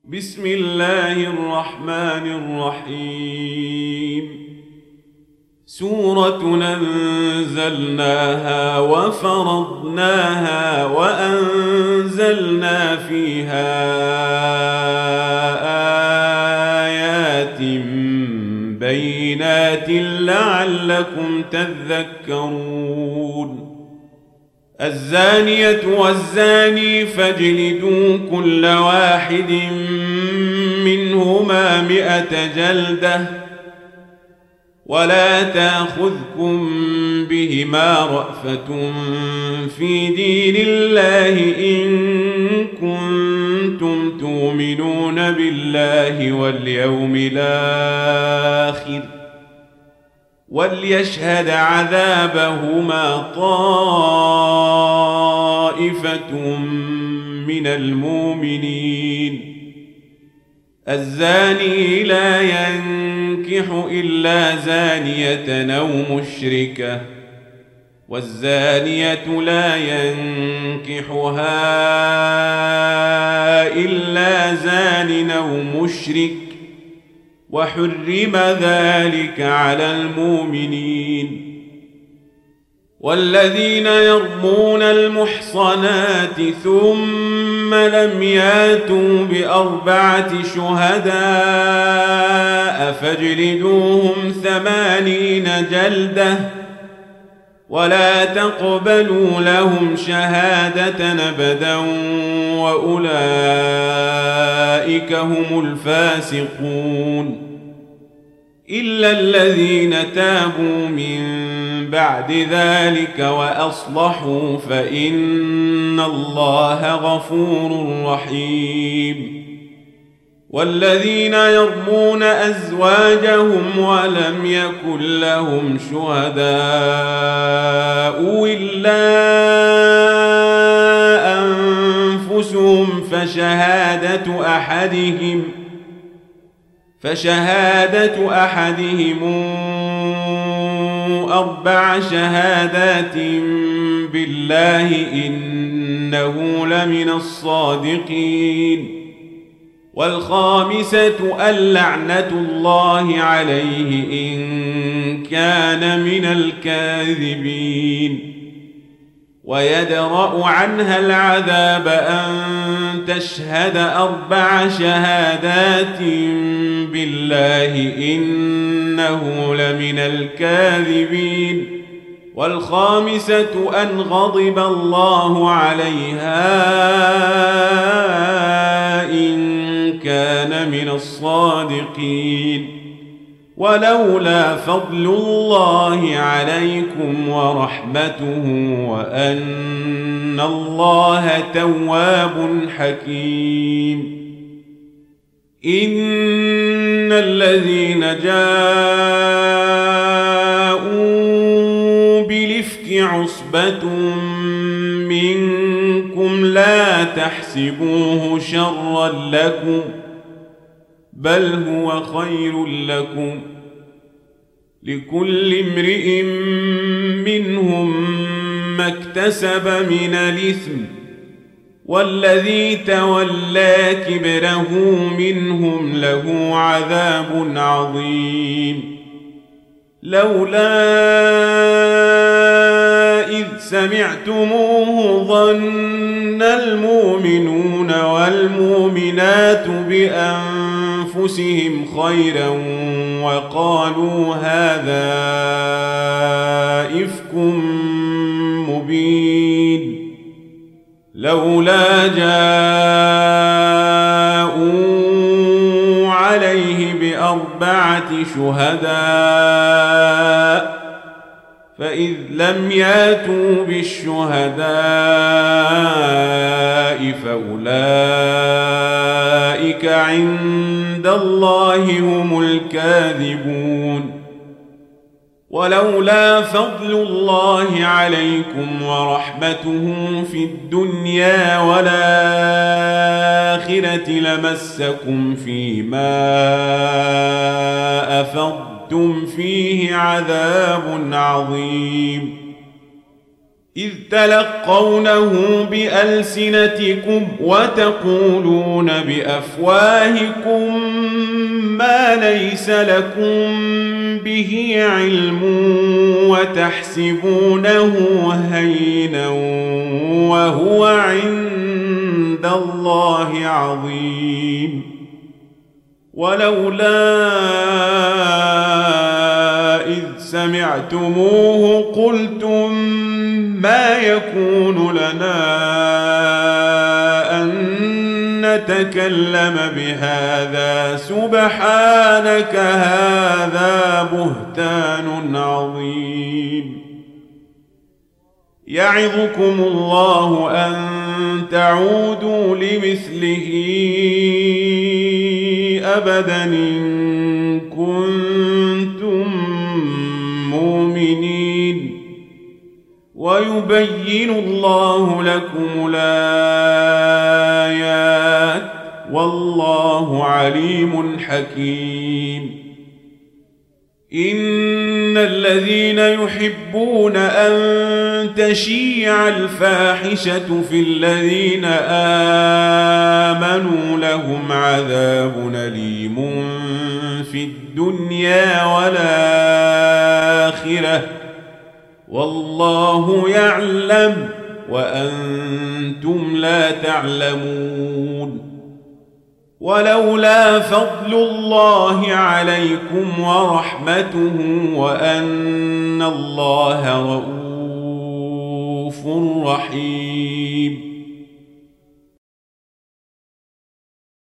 بسم الله الرحمن الرحيم. سورة أنزلناها وفرضناها وأنزلنا فيها آيات بينات لعلكم تذكرون. الزانية والزاني فاجلدوا كل واحد منهما 100 جلدة ولا تأخذكم بهما رأفة في دين الله إن كنتم تؤمنون بالله واليوم الآخر وليشهد عذابهما طائفة من المؤمنين. الزاني لا ينكح إلا زانية أو مشركة والزانية لا ينكحها إلا زان أو مشرك وحرم ذلك على المؤمنين. والذين يرمون المحصنات ثم لم ياتوا ب4 شهداء فاجلدوهم 80 جلدة ولا تقبلوا لهم شهادة أبدا وأولئك هم الفاسقون. إلا الذين تابوا من بعد ذلك وأصلحوا فإن الله غفور رحيم. والذين يرمون أزواجهم ولم يكن لهم شهداء إلا أنفسهم فشهادة أحدهم 4 شهادات بالله إنه لمن الصادقين. والخامسة اللعنة الله عليه إن كان من الكاذبين. ويدرأ عنها العذاب أن تشهد 4 شهادات بالله إنه لمن الكاذبين. والخامسة أن غضب الله عليها إن كان من الصادقين. ولولا فضل الله عليكم ورحمته وأن الله تواب حكيم. إن الذين جاءوا بالإفك عصبة منكم لا تحسبوه شرا لكم بل هو خير لكم لكل امرئ منهم ما اكتسب من الإثم والذي تولى كبره منهم له عذاب عظيم. لولا إذ سمعتموه ظن المؤمنون والمؤمنات بأنفسهم خيرا وقالوا هذا إفك مبين. لولا جاءوا عليه ب4 شهداء فإذ لم ياتوا بالشهداء فأولئك عند الله هم الكاذبون. ولولا فضل الله عليكم ورحمته في الدنيا والآخرة لمسكم فيما أفضتم فيه عذاب عظيم. إذ تلقونه بألسنتكم وتقولون بأفواهكم ما ليس لكم به علم وتحسبونه هينا وهو عند الله عظيم ولولا إذ سمعتموه قلتم ما يكون لنا أن نتكلم بهذا سبحانك هذا بهتان عظيم يعظكم الله أن تعودوا لمثله أبدا إن كنتم مؤمنين ويبين الله لكم الآيات والله عليم حكيم إن الذين يحبون أن تشيع الفاحشة في الذين آمنوا لهم عذاب أليم في الدنيا والآخرة والله يعلم وأنتم لا تعلمون ولولا فضل الله عليكم ورحمته وأن الله رؤوف رحيم